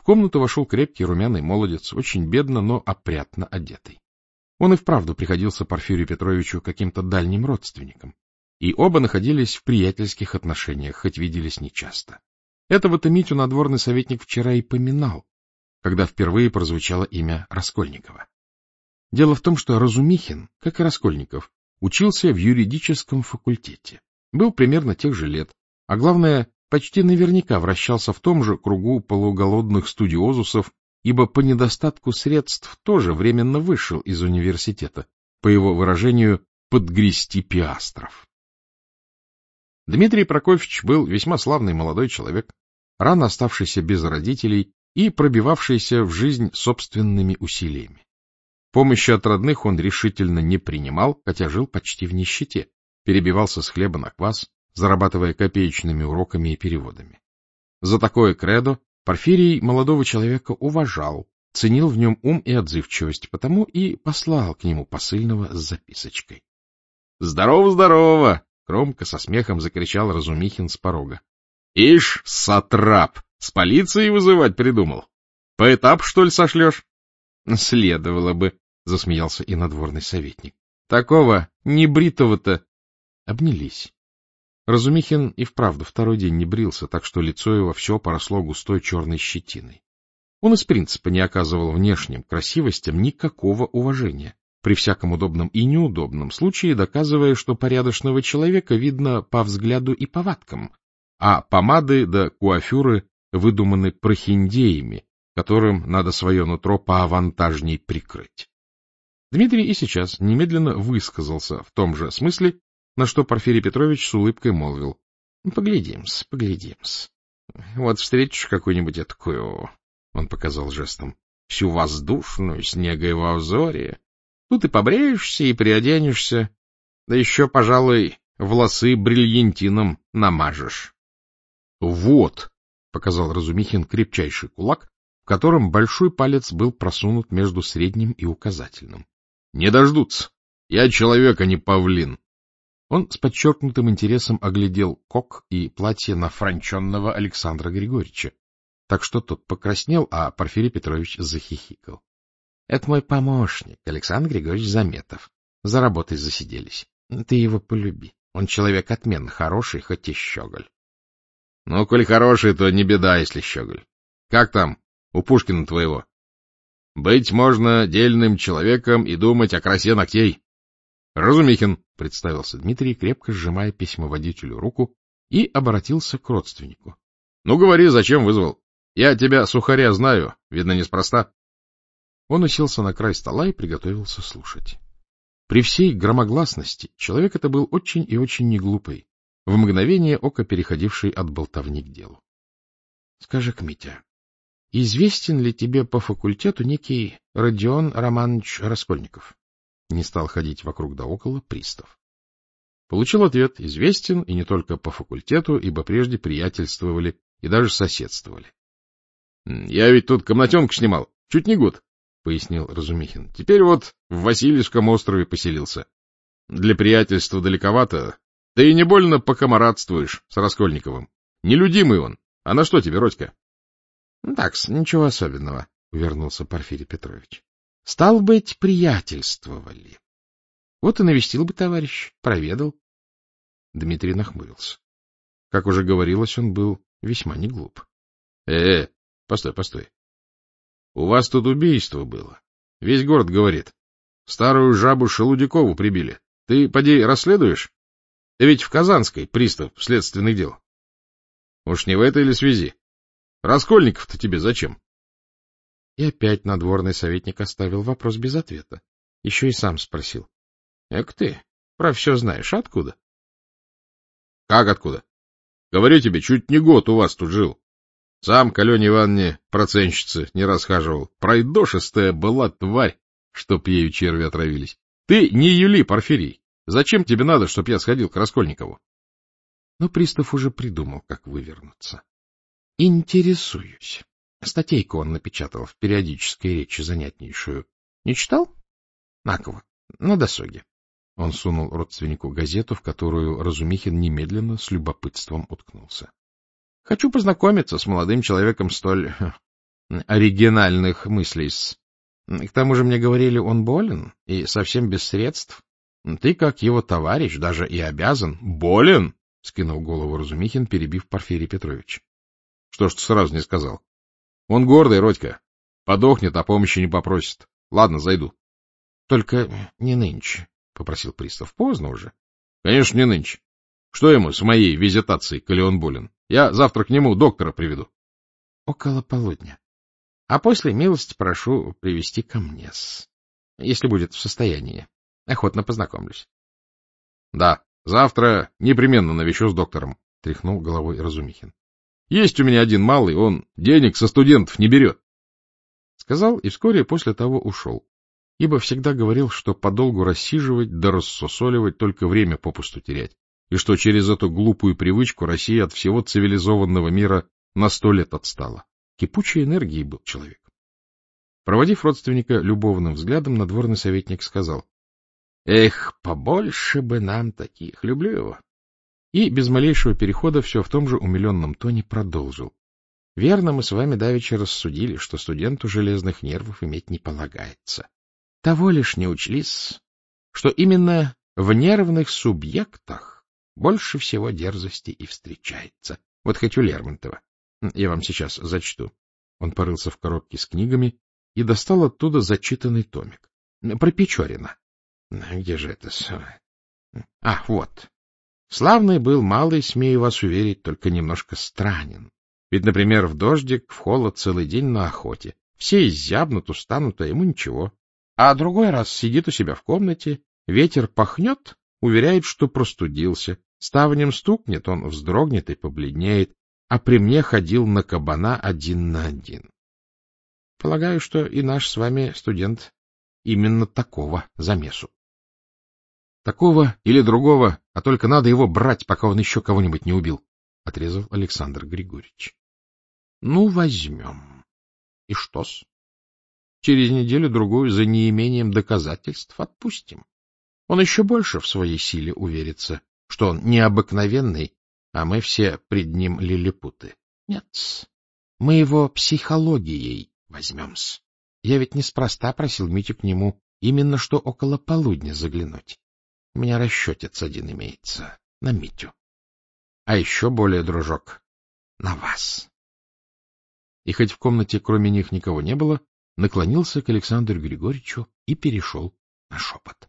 комнату вошел крепкий румяный молодец, очень бедно, но опрятно одетый. Он и вправду приходился Порфирию Петровичу каким-то дальним родственником, и оба находились в приятельских отношениях, хоть виделись нечасто. Этого-то Митю надворный советник вчера и поминал, когда впервые прозвучало имя Раскольникова. Дело в том, что Разумихин, как и Раскольников, учился в юридическом факультете, был примерно тех же лет, а главное, почти наверняка вращался в том же кругу полуголодных студиозусов, ибо по недостатку средств тоже временно вышел из университета, по его выражению, подгрести пиастров. Дмитрий Прокофьевич был весьма славный молодой человек, рано оставшийся без родителей и пробивавшийся в жизнь собственными усилиями. Помощи от родных он решительно не принимал, хотя жил почти в нищете, перебивался с хлеба на квас, зарабатывая копеечными уроками и переводами. За такое кредо Порфирий молодого человека уважал, ценил в нем ум и отзывчивость, потому и послал к нему посыльного с записочкой. — Здорово, здорово! — громко со смехом закричал Разумихин с порога. — Ишь, сатрап! С полицией вызывать придумал? По этапу, что ли, сошлешь? — Следовало бы, — засмеялся и надворный советник. — Такого небритого-то... Обнялись. Разумихин и вправду второй день не брился, так что лицо его все поросло густой черной щетиной. Он из принципа не оказывал внешним красивостям никакого уважения, при всяком удобном и неудобном случае доказывая, что порядочного человека видно по взгляду и повадкам, а помады да куафюры выдуманы прохиндеями, которым надо свое нутро поавантажней прикрыть. Дмитрий и сейчас немедленно высказался в том же смысле, на что Порфирий Петрович с улыбкой молвил: — Поглядим-с, поглядим-с. Вот встретишь какую-нибудь такую, — он показал жестом, — всю воздушную, снега во взоре. Тут и побреешься, и приоденешься, да еще, пожалуй, волосы бриллиантином намажешь. — Вот, — показал Разумихин крепчайший кулак, в котором большой палец был просунут между средним и указательным. — Не дождутся. Я человек, а не павлин. Он с подчеркнутым интересом оглядел кок и платье нафранченного Александра Григорьевича, так что тот покраснел, а Порфирий Петрович захихикал. — Это мой помощник, Александр Григорьевич Заметов. За работой засиделись. Ты его полюби. Он человек отменно хороший, хоть и щеголь. — Ну, коль хороший, то не беда, если щеголь. Как там у Пушкина твоего? Быть можно дельным человеком и думать о красе ногтей. — Разумихин, — представился Дмитрий, крепко сжимая письмоводителю руку, и обратился к родственнику. — Ну, говори, зачем вызвал? Я тебя, сухаря, знаю, видно, неспроста. Он уселся на край стола и приготовился слушать. При всей громогласности человек это был очень и очень неглупый, в мгновение ока переходивший от болтовни к делу. — Скажи-ка, Митя, известен ли тебе по факультету некий Родион Романович Раскольников? Не стал ходить вокруг да около пристав. Получил ответ: известен, и не только по факультету, ибо прежде приятельствовали и даже соседствовали. — Я ведь тут комнатенку снимал, чуть не год, — пояснил Разумихин. — Теперь вот в Васильевском острове поселился. Для приятельства далековато, да и не больно покомарадствуешь с Раскольниковым. Нелюдимый он. А на что тебе, Родька? — Так-с, ничего особенного, — увернулся Порфирий Петрович. — Стал быть, приятельствовали. Вот и навестил бы товарищ, проведал. Дмитрий нахмурился. Как уже говорилось, он был весьма не глуп. Постой, постой. У вас тут убийство было. Весь город говорит. Старую жабу Шелудякову прибили. Ты, поди, расследуешь? Ты ведь в Казанской пристав следственных дел. Уж не в этой ли связи? Раскольников-то тебе зачем? И опять надворный советник оставил вопрос без ответа. Еще и сам спросил. — Эк ты, про все знаешь, откуда? — Как откуда? Говорю тебе, чуть не год у вас тут жил. Сам к Алене Ивановне процентщице не расхаживал. Пройдошистая была тварь, чтоб ею черви отравились. Ты не юли, Порфирий. Зачем тебе надо, чтоб я сходил к Раскольникову? Но пристав уже придумал, как вывернуться. — Интересуюсь. Статейку он напечатал в периодической речи занятнейшую. Не читал? На-ка, на досуге. Он сунул родственнику газету, в которую Разумихин немедленно с любопытством уткнулся. — Хочу познакомиться с молодым человеком столь оригинальных мыслей. К тому же мне говорили, он болен и совсем без средств. Ты, как его товарищ, даже и обязан. — Болен? — скинул голову Разумихин, перебив Порфирия Петровича. — Что ж ты сразу не сказал? Он гордый, Родька. Подохнет, а помощи не попросит. Ладно, зайду. — Только не нынче, — попросил пристав. — Поздно уже. — Конечно, не нынче. Что ему с моей визитацией, коли он болен? Я завтра к нему доктора приведу. — Около полудня. А после милости прошу привести ко мне-с, если будет в состоянии. Охотно познакомлюсь. — Да, завтра непременно навещу с доктором, — тряхнул головой Разумихин. — Есть у меня один малый, он денег со студентов не берет. Сказал и вскоре после того ушел, ибо всегда говорил, что подолгу рассиживать да рассусоливать, только время попусту терять, и что через эту глупую привычку Россия от всего цивилизованного мира на 100 лет отстала. Кипучей энергией был человек. Проводив родственника любовным взглядом, надворный советник сказал: — Эх, побольше бы нам таких, люблю его. И без малейшего перехода все в том же умиленном тоне продолжил. — Верно, мы с вами давеча рассудили, что студенту железных нервов иметь не полагается. Того лишь не учлись, что именно в нервных субъектах больше всего дерзости и встречается. Вот хоть у Лермонтова. Я вам сейчас зачту. Он порылся в коробке с книгами и достал оттуда зачитанный томик. Про Печорина. Где же это? Вот. Славный был малый, смею вас уверить, только немножко странен. Ведь, например, в дождик, в холод целый день на охоте. Все изябнут, устанут, а ему ничего. А другой раз сидит у себя в комнате, ветер пахнет, уверяет, что простудился. Ставнем стукнет, он вздрогнет и побледнеет, а при мне ходил на кабана 1 на 1. Полагаю, что и наш с вами студент именно такого замесу. Такого или другого, а только надо его брать, пока он еще кого-нибудь не убил, — отрезал Александр Григорьевич. — Ну, возьмем. И что-с? Через неделю-другую за неимением доказательств отпустим. Он еще больше в своей силе уверится, что он необыкновенный, а мы все пред ним лилипуты. Нет, мы его психологией возьмем-с. Я ведь неспроста просил Митю к нему именно что около полудня заглянуть. У меня расчетец один имеется на Митю. А еще более, дружок, на вас. И хоть в комнате кроме них никого не было, наклонился к Александру Григорьевичу и перешел на шепот.